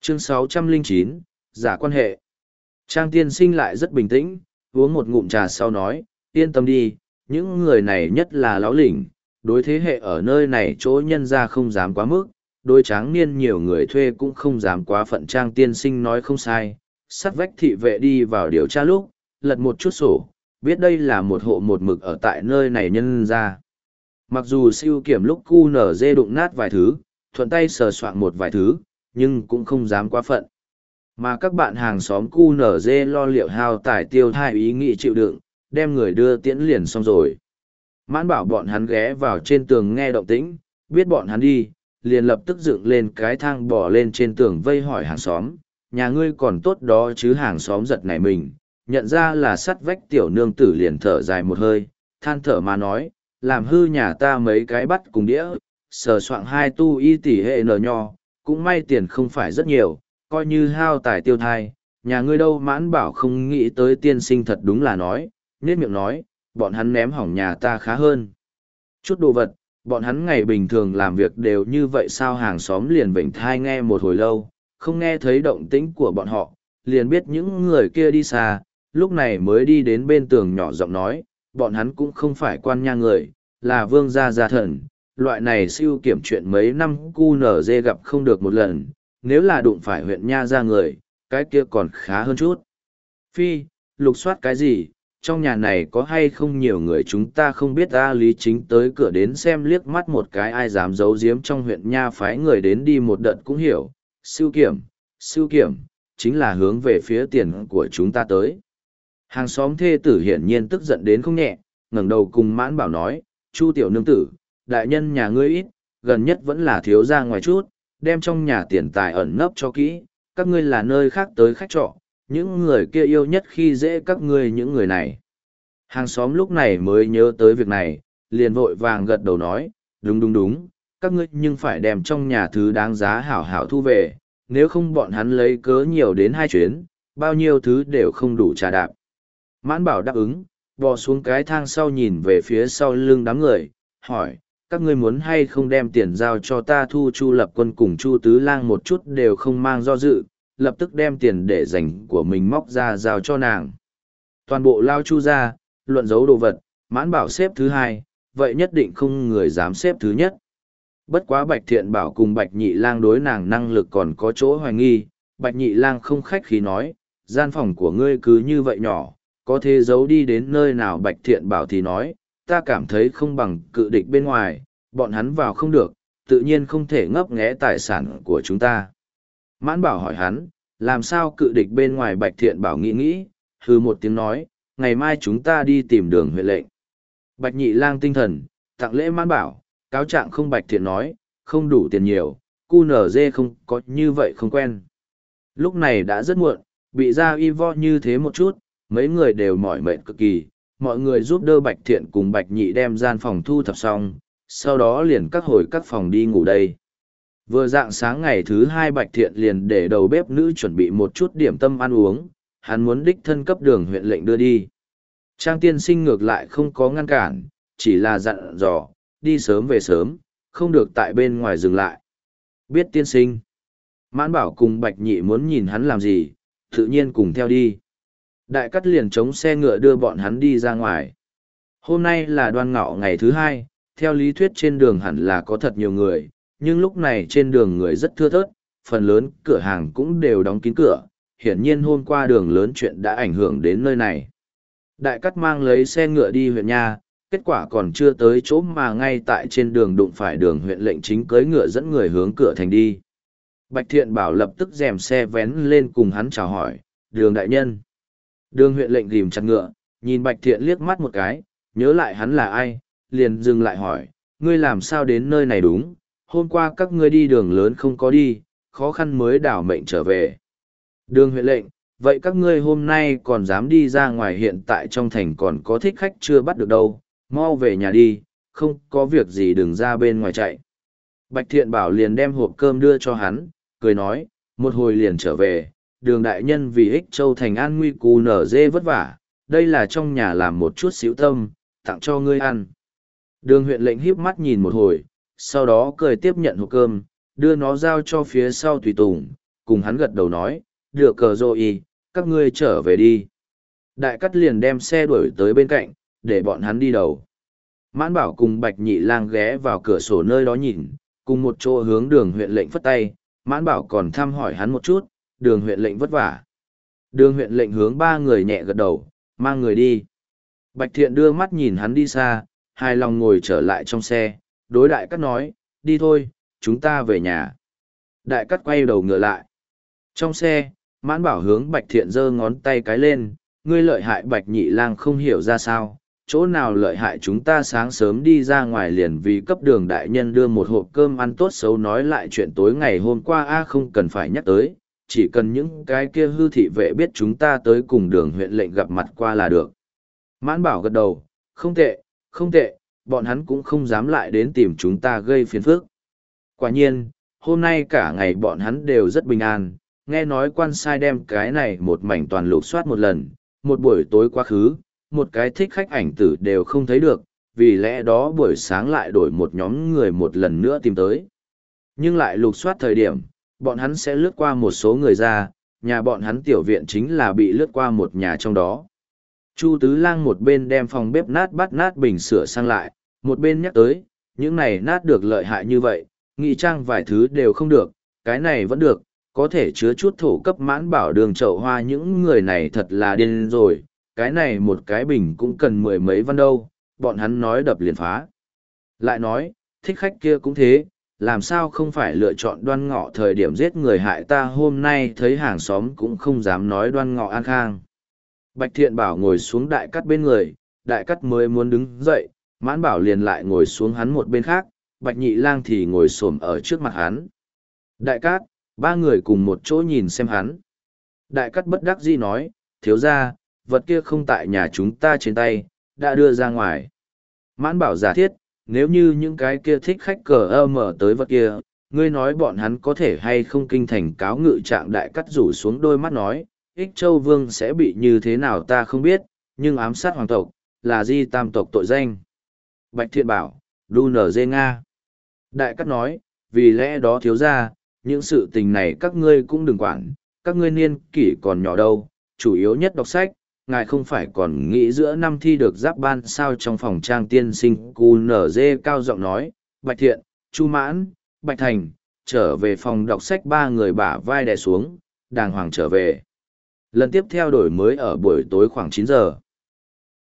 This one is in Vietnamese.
Chương 609, giả quan hệ. Trang tiên sinh lại rất bình tĩnh, uống một ngụm trà sau nói, yên tâm đi, những người này nhất là lão lĩnh, đối thế hệ ở nơi này chỗ nhân ra không dám quá mức, đối tráng niên nhiều người thuê cũng không dám quá phận. Trang tiên sinh nói không sai, sắt vách thị vệ đi vào điều tra lúc, lật một chút sổ, biết đây là một hộ một mực ở tại nơi này nhân ra. Mặc dù siêu kiểm lúc cu nở dê đụng nát vài thứ, thuận tay sờ soạn một vài thứ, nhưng cũng không dám quá phận. Mà các bạn hàng xóm cu nở dê lo liệu hao tài tiêu thai ý nghĩ chịu đựng, đem người đưa tiễn liền xong rồi. Mãn bảo bọn hắn ghé vào trên tường nghe động tĩnh, biết bọn hắn đi, liền lập tức dựng lên cái thang bỏ lên trên tường vây hỏi hàng xóm, nhà ngươi còn tốt đó chứ. Hàng xóm giật nảy mình, nhận ra là sắt vách tiểu nương tử liền thở dài một hơi, than thở mà nói, làm hư nhà ta mấy cái bắt cùng đĩa, sờ soạng hai tu y tỷ hệ nở nho, cũng may tiền không phải rất nhiều, coi như hao tài tiêu thai, nhà ngươi đâu. Mãn bảo không nghĩ tới tiên sinh thật đúng là nói, nết miệng nói, bọn hắn ném hỏng nhà ta khá hơn chút đồ vật, bọn hắn ngày bình thường làm việc đều như vậy sao. Hàng xóm liền vểnh thai nghe một hồi lâu, không nghe thấy động tĩnh của bọn họ, liền biết những người kia đi xa, lúc này mới đi đến bên tường nhỏ giọng nói, bọn hắn cũng không phải quan nha người, là vương gia gia thần, loại này siêu kiểm chuyện mấy năm cu nở dê gặp không được một lần, nếu là đụng phải huyện nha ra người, cái kia còn khá hơn chút. Phi, lục soát cái gì, trong nhà này có hay không nhiều người chúng ta không biết. Ta Lý Chính tới cửa đến xem liếc mắt một cái, ai dám giấu giếm trong huyện nha phái người đến đi một đợt cũng hiểu, siêu kiểm, chính là hướng về phía tiền của chúng ta tới. Hàng xóm thê tử hiển nhiên tức giận đến không nhẹ, ngẩng đầu cùng Mãn Bảo nói, Chu tiểu nương tử, đại nhân nhà ngươi ít, gần nhất vẫn là thiếu ra ngoài chút, đem trong nhà tiền tài ẩn nấp cho kỹ, các ngươi là nơi khác tới khách trọ, những người kia yêu nhất khi dễ các ngươi những người này. Hàng xóm lúc này mới nhớ tới việc này, liền vội vàng gật đầu nói, đúng, các ngươi nhưng phải đem trong nhà thứ đáng giá hảo hảo thu về, nếu không bọn hắn lấy cớ nhiều đến 2 chuyến, bao nhiêu thứ đều không đủ trả đạp. Mãn Bảo đáp ứng, bò xuống cái thang sau nhìn về phía sau lưng đám người, hỏi, các ngươi muốn hay không đem tiền giao cho ta thu. Chu Lập Quân cùng Chu Tứ Lang một chút đều không mang do dự, lập tức đem tiền để dành của mình móc ra giao cho nàng. Toàn bộ lao Chu ra, luận giấu đồ vật, Mãn Bảo xếp thứ 2, vậy nhất định không người dám xếp thứ nhất. Bất quá Bạch Thiện Bảo cùng Bạch Nhị Lang đối nàng năng lực còn có chỗ hoài nghi. Bạch Nhị Lang không khách khí nói, gian phòng của ngươi cứ như vậy nhỏ, có thể giấu đi đến nơi nào. Bạch Thiện Bảo thì nói, ta cảm thấy không bằng cự địch bên ngoài, bọn hắn vào không được, tự nhiên không thể ngấp nghé tài sản của chúng ta. Mãn Bảo hỏi hắn, làm sao cự địch bên ngoài. Bạch Thiện Bảo nghĩ, hừ một tiếng nói, ngày mai chúng ta đi tìm Đường huyện lệnh. Bạch Nhị Lang tinh thần, tặng lễ Mãn Bảo, cáo trạng không. Bạch Thiện nói, không đủ tiền nhiều, cu nở dê không có như vậy không quen. Lúc này đã rất muộn, bị ra y vo như thế một chút, mấy người đều mỏi mệt cực kỳ, mọi người giúp đỡ Bạch Thiện cùng Bạch Nhị đem gian phòng thu thập xong, sau đó liền hồi các phòng đi ngủ đây. Vừa dạng sáng ngày thứ 2 Bạch Thiện liền để đầu bếp nữ chuẩn bị một chút điểm tâm ăn uống, hắn muốn đích thân cấp Đường huyện lệnh đưa đi. Trang tiên sinh ngược lại không có ngăn cản, chỉ là dặn dò, đi sớm về sớm, không được tại bên ngoài dừng lại. Biết tiên sinh. Mãn Bảo cùng Bạch Nhị muốn nhìn hắn làm gì, tự nhiên cùng theo đi. Đại Cắt liền chống xe ngựa đưa bọn hắn đi ra ngoài. Hôm nay là Đoan Ngọ ngày thứ 2, theo lý thuyết trên đường hẳn là có thật nhiều người, nhưng lúc này trên đường người rất thưa thớt, phần lớn cửa hàng cũng đều đóng kín cửa, hiển nhiên hôm qua đường lớn chuyện đã ảnh hưởng đến nơi này. Đại Cắt mang lấy xe ngựa đi huyện nha, kết quả còn chưa tới chỗ mà ngay tại trên đường đụng phải Đường huyện lệnh chính cưỡi ngựa dẫn người hướng cửa thành đi. Bạch Thiện Bảo lập tức rèm xe vén lên cùng hắn chào hỏi, Đường đại nhân. Đường huyện lệnh ghim chặt ngựa, nhìn Bạch Thiện liếc mắt một cái, nhớ lại hắn là ai, liền dừng lại hỏi, ngươi làm sao đến nơi này đúng, hôm qua các ngươi đi đường lớn không có đi, khó khăn mới đảo mệnh trở về. Đường huyện lệnh, vậy các ngươi hôm nay còn dám đi ra ngoài, hiện tại trong thành còn có thích khách chưa bắt được đâu, mau về nhà đi, không có việc gì đừng ra bên ngoài chạy. Bạch Thiện Bảo liền đem hộp cơm đưa cho hắn, cười nói, một hồi liền trở về, Đường đại nhân vì Ích Châu thành an nguy cù nở dê vất vả, đây là trong nhà làm một chút xíu tâm, tặng cho ngươi ăn. Đường huyện lệnh híp mắt nhìn một hồi, sau đó cười tiếp nhận hộp cơm, đưa nó giao cho phía sau tùy tùng, cùng hắn gật đầu nói, được cờ rồi, các ngươi trở về đi. Đại cắt liền đem xe đuổi tới bên cạnh, để bọn hắn đi đầu. Mãn Bảo cùng Bạch Nhị Lang ghé vào cửa sổ nơi đó nhìn, cùng một chỗ hướng Đường huyện lệnh phất tay, Mãn Bảo còn thăm hỏi hắn một chút, Đường huyện lệnh vất vả. Đường huyện lệnh hướng ba người nhẹ gật đầu, mang người đi. Bạch Thiện đưa mắt nhìn hắn đi xa, hài lòng ngồi trở lại trong xe, đối Đại Cắt nói, đi thôi, chúng ta về nhà. Đại Cắt quay đầu ngựa lại. Trong xe, Mãn Bảo hướng Bạch Thiện giơ ngón tay cái lên, ngươi lợi hại Bạch Nhị Lang không hiểu ra sao, chỗ nào lợi hại chúng ta sáng sớm đi ra ngoài liền vì cấp Đường đại nhân đưa một hộp cơm ăn tốt xấu nói lại chuyện tối ngày hôm qua không cần phải nhắc tới, chỉ cần những cái kia hư thị vệ biết chúng ta tới cùng Đường huyện lệnh gặp mặt qua là được. Mãn Bảo gật đầu, không tệ, không tệ, bọn hắn cũng không dám lại đến tìm chúng ta gây phiền phức. Quả nhiên, hôm nay cả ngày bọn hắn đều rất bình an, nghe nói quan sai đem cái này một mảnh toàn lục soát một lần, một buổi tối quá khứ, một cái thích khách ảnh tử đều không thấy được, vì lẽ đó buổi sáng lại đổi một nhóm người một lần nữa tìm tới. Nhưng lại lục soát thời điểm, bọn hắn sẽ lướt qua một số người ra, nhà bọn hắn tiểu viện chính là bị lướt qua một nhà trong đó. Chu Tứ Lang một bên đem phòng bếp nát bát nát bình sửa sang lại, một bên nhắc tới, những này nát được lợi hại như vậy, ngụy trang vài thứ đều không được, cái này vẫn được, có thể chứa chút thổ cấp Mãn Bảo đường chậu hoa, những người này thật là điên rồi, cái này một cái bình cũng cần mười mấy văn đâu, bọn hắn nói đập liền phá. Lại nói, thích khách kia cũng thế, làm sao không phải lựa chọn Đoan Ngọ thời điểm giết người hại ta, hôm nay thấy hàng xóm cũng không dám nói Đoan Ngọ an khang. Bạch Thiện Bảo ngồi xuống Đại Cắt bên người, Đại Cắt mới muốn đứng dậy, Mãn Bảo liền lại ngồi xuống hắn một bên khác, Bạch Nhị Lang thì ngồi xổm ở trước mặt hắn. Đại Cát, ba người cùng một chỗ nhìn xem hắn. Đại Cát bất đắc dĩ nói, thiếu gia, vật kia không tại nhà chúng ta trên tay, đã đưa ra ngoài. Mãn Bảo giả thiết, nếu như những cái kia thích khách cờ mở tới vật kia, ngươi nói bọn hắn có thể hay không kinh thành cáo ngự trạng. Đại Cát rủ xuống đôi mắt nói, Ích Châu Vương sẽ bị như thế nào ta không biết, nhưng ám sát hoàng tộc, là di tam tộc tội danh. Bạch Thiện bảo, đu nở dê Nga. Đại Cát nói, vì lẽ đó thiếu gia, những sự tình này các ngươi cũng đừng quản, các ngươi niên kỷ còn nhỏ đâu, chủ yếu nhất đọc sách, ngài không phải còn nghĩ giữa năm thi được giáp ban sao. Trong phòng trang tiên sinh cu nở dê cao giọng nói, Bạch Thiện, Chu Mãn, Bạch Thành, trở về phòng đọc sách, ba người bả vai đè xuống, đàng hoàng trở về. Lần tiếp theo đổi mới ở buổi tối khoảng 9 giờ.